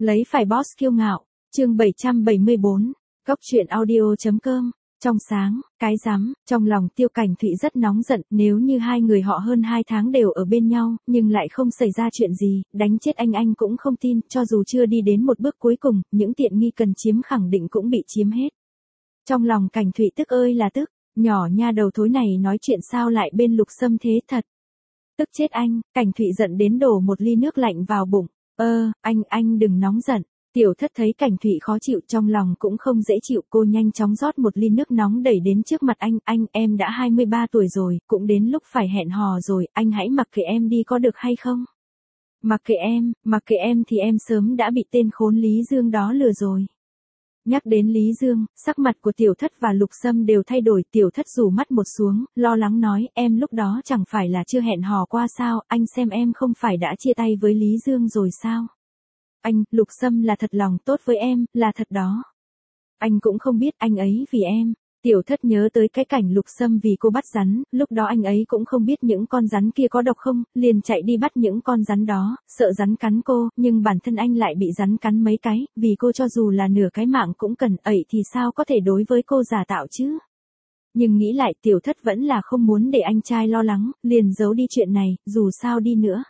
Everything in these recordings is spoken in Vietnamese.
Lấy phải boss kiêu ngạo, chương 774, Góc truyện audio.com. Trong sáng, cái rắm, trong lòng Tiêu Cảnh Thụy rất nóng giận, nếu như hai người họ hơn 2 tháng đều ở bên nhau, nhưng lại không xảy ra chuyện gì, đánh chết anh cũng không tin, cho dù chưa đi đến một bước cuối cùng, những tiện nghi cần chiếm khẳng định cũng bị chiếm hết. Trong lòng Cảnh Thụy tức ơi là tức, nhỏ nha đầu thối này nói chuyện sao lại bên Lục Sâm thế thật. Tức chết anh, Cảnh Thụy giận đến đổ một ly nước lạnh vào bụng, anh đừng nóng giận. Tiểu Thất thấy Cảnh Thụy khó chịu trong lòng cũng không dễ chịu, cô nhanh chóng rót một ly nước nóng đẩy đến trước mặt anh, em đã 23 tuổi rồi, cũng đến lúc phải hẹn hò rồi, anh hãy mặc kệ em đi có được hay không? Mặc kệ em thì em sớm đã bị tên khốn Lý Dương đó lừa rồi. Nhắc đến Lý Dương, sắc mặt của Tiểu Thất và Lục Sâm đều thay đổi, Tiểu Thất rủ mắt một xuống, lo lắng nói, em lúc đó chẳng phải là chưa hẹn hò qua sao, anh xem em không phải đã chia tay với Lý Dương rồi sao? Anh, Lục Sâm là thật lòng tốt với em, là thật đó. Anh cũng không biết anh ấy vì em. Tiểu Thất nhớ tới cái cảnh Lục Sâm vì cô bắt rắn, lúc đó anh ấy cũng không biết những con rắn kia có độc không, liền chạy đi bắt những con rắn đó, sợ rắn cắn cô, nhưng bản thân anh lại bị rắn cắn mấy cái, vì cô cho dù là nửa cái mạng cũng cần, ậy thì sao có thể đối với cô giả tạo chứ. Nhưng nghĩ lại Tiểu Thất vẫn là không muốn để anh trai lo lắng, liền giấu đi chuyện này, dù sao đi nữa.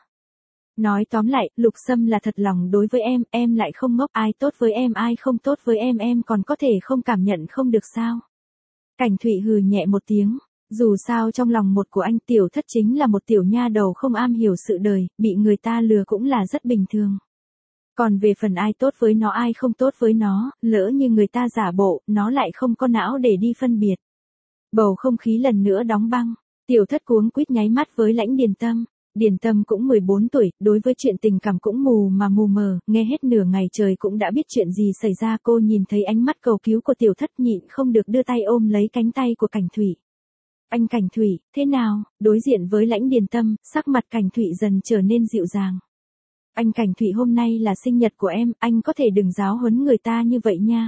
Nói tóm lại, Lục Sâm là thật lòng đối với em lại không ngốc, ai tốt với em ai không tốt với em còn có thể không cảm nhận không được sao. Cảnh Thụy hừ nhẹ một tiếng, dù sao trong lòng một của anh Tiểu Thất chính là một tiểu nha đầu không am hiểu sự đời, bị người ta lừa cũng là rất bình thường. Còn về phần ai tốt với nó ai không tốt với nó, lỡ như người ta giả bộ, nó lại không có não để đi phân biệt. Bầu không khí lần nữa đóng băng, Tiểu Thất cuống quýt nháy mắt với Lãnh Điền Tâm. Điền Tâm cũng 14 tuổi, đối với chuyện tình cảm cũng mù mờ, nghe hết nửa ngày trời cũng đã biết chuyện gì xảy ra, cô nhìn thấy ánh mắt cầu cứu của Tiểu Thất nhịn không được đưa tay ôm lấy cánh tay của Cảnh Thụy. Anh Cảnh Thụy, thế nào? Đối diện với Lãnh Điền Tâm, sắc mặt Cảnh Thụy dần trở nên dịu dàng. Anh Cảnh Thụy hôm nay là sinh nhật của em, anh có thể đừng giáo huấn người ta như vậy nha.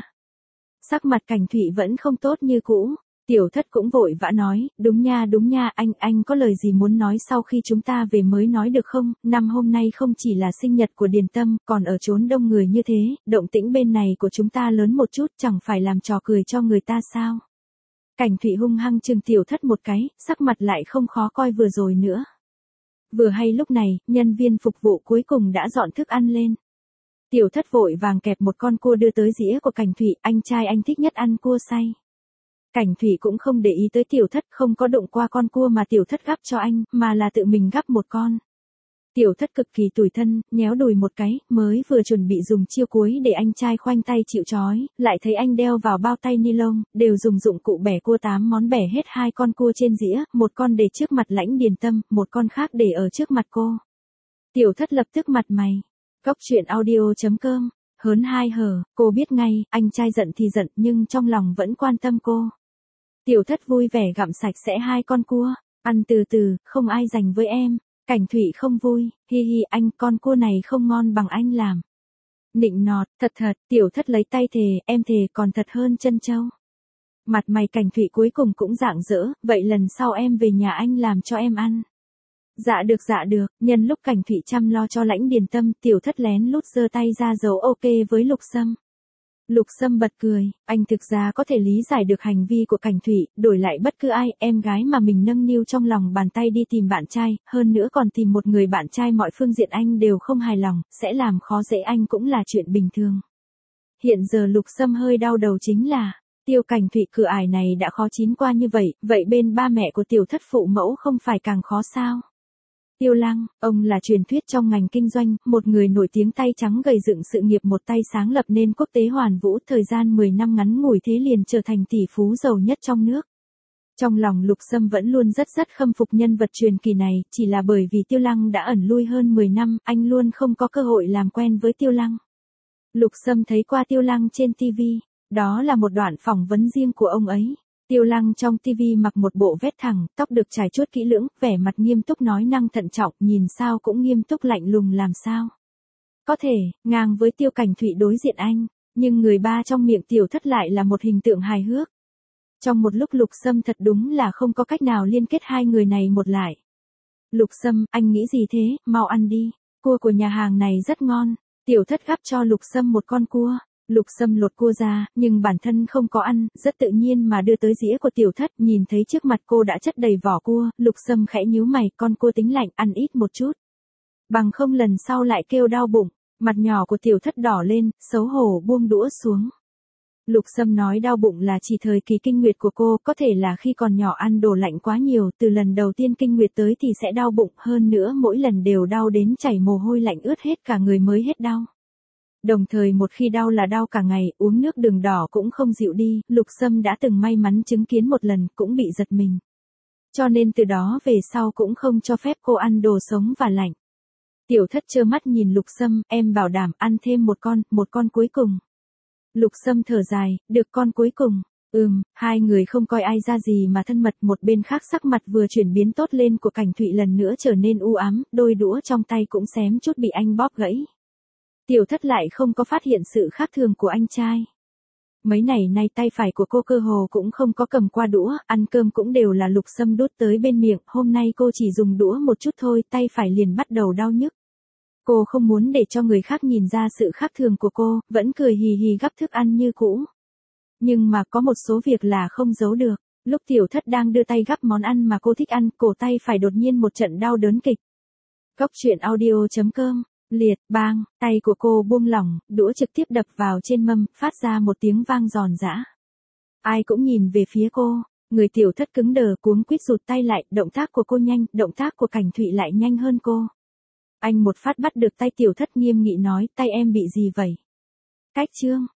Sắc mặt Cảnh Thụy vẫn không tốt như cũ. Tiểu Thất cũng vội vã nói, đúng nha, anh có lời gì muốn nói sau khi chúng ta về mới nói được không, năm hôm nay không chỉ là sinh nhật của Điền Tâm, còn ở chốn đông người như thế, động tĩnh bên này của chúng ta lớn một chút chẳng phải làm trò cười cho người ta sao. Cảnh Thụy hung hăng chừng Tiểu Thất một cái, sắc mặt lại không khó coi vừa rồi nữa. Vừa hay lúc này, nhân viên phục vụ cuối cùng đã dọn thức ăn lên. Tiểu Thất vội vàng kẹp một con cua đưa tới dĩa của Cảnh Thụy, anh trai anh thích nhất ăn cua xay. Cảnh Thụy cũng không để ý tới Tiểu Thất, không có đụng qua con cua mà Tiểu Thất gắp cho anh, mà là tự mình gắp một con. Tiểu Thất cực kỳ tủi thân, nhéo đùi một cái, mới vừa chuẩn bị dùng chiêu cuối để anh trai khoanh tay chịu trói, lại thấy anh đeo vào bao tay ni lông, đều dùng dụng cụ bẻ cua 8 món bẻ hết 2 con cua trên dĩa, một con để trước mặt Lãnh Điền Tâm, một con khác để ở trước mặt cô. Tiểu Thất lập tức mặt mày. Góc truyện audio.com. Hớn hai hở, cô biết ngay, anh trai giận thì giận nhưng trong lòng vẫn quan tâm cô. Tiểu Thất vui vẻ gặm sạch sẽ 2 con cua, ăn từ từ, không ai giành với em. Cảnh Thụy không vui, hi anh, con cua này không ngon bằng anh làm. Nịnh nọt, thật, Tiểu Thất lấy tay thề, em thề còn thật hơn chân trâu. Mặt mày Cảnh Thụy cuối cùng cũng rạng rỡ, vậy lần sau em về nhà anh làm cho em ăn. Dạ được, nhân lúc Cảnh Thụy chăm lo cho Lãnh Điền Tâm, Tiểu Thất lén lút giơ tay ra dấu ok với Lục Sâm. Lục Sâm bật cười, anh thực ra có thể lý giải được hành vi của Cảnh Thụy, đổi lại bất cứ ai, em gái mà mình nâng niu trong lòng bàn tay đi tìm bạn trai, hơn nữa còn tìm một người bạn trai mọi phương diện anh đều không hài lòng, sẽ làm khó dễ anh cũng là chuyện bình thường. Hiện giờ Lục Sâm hơi đau đầu chính là, Tiêu Cảnh Thụy cửa ải này đã khó chín qua như vậy bên ba mẹ của Tiểu Thất phụ mẫu không phải càng khó sao? Tiêu Lăng, ông là truyền thuyết trong ngành kinh doanh, một người nổi tiếng tay trắng gầy dựng sự nghiệp một tay sáng lập nên Quốc tế Hoàn Vũ, thời gian 10 năm ngắn ngủi thế liền trở thành tỷ phú giàu nhất trong nước. Trong lòng Lục Sâm vẫn luôn rất khâm phục nhân vật truyền kỳ này, chỉ là bởi vì Tiêu Lăng đã ẩn lui hơn 10 năm, anh luôn không có cơ hội làm quen với Tiêu Lăng. Lục Sâm thấy qua Tiêu Lăng trên TV, đó là một đoạn phỏng vấn riêng của ông ấy. Tiêu Lăng trong TV mặc một bộ vest thẳng, tóc được trải chuốt kỹ lưỡng, vẻ mặt nghiêm túc nói năng thận trọng, nhìn sao cũng nghiêm túc lạnh lùng làm sao. Có thể, ngang với Tiêu Cảnh Thụy đối diện anh, nhưng người ba trong miệng Tiểu Thất lại là một hình tượng hài hước. Trong một lúc Lục Sâm thật đúng là không có cách nào liên kết hai người này một lại. Lục Sâm, anh nghĩ gì thế, mau ăn đi, cua của nhà hàng này rất ngon. Tiểu thất gắp cho Lục Sâm một con cua. Lục Sâm lột cua ra, nhưng bản thân không có ăn, rất tự nhiên mà đưa tới dĩa của tiểu thất, nhìn thấy trước mặt cô đã chất đầy vỏ cua, Lục Sâm khẽ nhíu mày, con cua tính lạnh, ăn ít một chút. Bằng không lần sau lại kêu đau bụng, mặt nhỏ của tiểu thất đỏ lên, xấu hổ buông đũa xuống. Lục Sâm nói đau bụng là chỉ thời kỳ kinh nguyệt của cô, có thể là khi còn nhỏ ăn đồ lạnh quá nhiều, từ lần đầu tiên kinh nguyệt tới thì sẽ đau bụng, hơn nữa mỗi lần đều đau đến chảy mồ hôi lạnh ướt hết cả người mới hết đau. Đồng thời một khi đau là đau cả ngày, uống nước đường đỏ cũng không dịu đi, Lục Sâm đã từng may mắn chứng kiến một lần, cũng bị giật mình. Cho nên từ đó về sau cũng không cho phép cô ăn đồ sống và lạnh. Tiểu thất trơ mắt nhìn Lục Sâm, em bảo đảm ăn thêm một con cuối cùng. Lục Sâm thở dài, được con cuối cùng. Hai người không coi ai ra gì mà thân mật, một bên khác sắc mặt vừa chuyển biến tốt lên của Cảnh Thụy lần nữa trở nên u ám, đôi đũa trong tay cũng xém chút bị anh bóp gãy. Tiểu thất lại không có phát hiện sự khác thường của anh trai. Mấy ngày nay tay phải của cô cơ hồ cũng không có cầm qua đũa, ăn cơm cũng đều là Lục Sâm đút tới bên miệng, hôm nay cô chỉ dùng đũa một chút thôi, tay phải liền bắt đầu đau nhức. Cô không muốn để cho người khác nhìn ra sự khác thường của cô, vẫn cười hì hì gắp thức ăn như cũ. Nhưng mà có một số việc là không giấu được, lúc tiểu thất đang đưa tay gắp món ăn mà cô thích ăn, cổ tay phải đột nhiên một trận đau đớn kịch. Cốc truyện audio.com Liệt, bang, tay của cô buông lỏng, đũa trực tiếp đập vào trên mâm, phát ra một tiếng vang giòn giã. Ai cũng nhìn về phía cô, người tiểu thất cứng đờ cuống quýt rụt tay lại, động tác của cô nhanh, động tác của Cảnh Thụy lại nhanh hơn cô. Anh một phát bắt được tay tiểu thất nghiêm nghị nói, tay em bị gì vậy? Cách chương.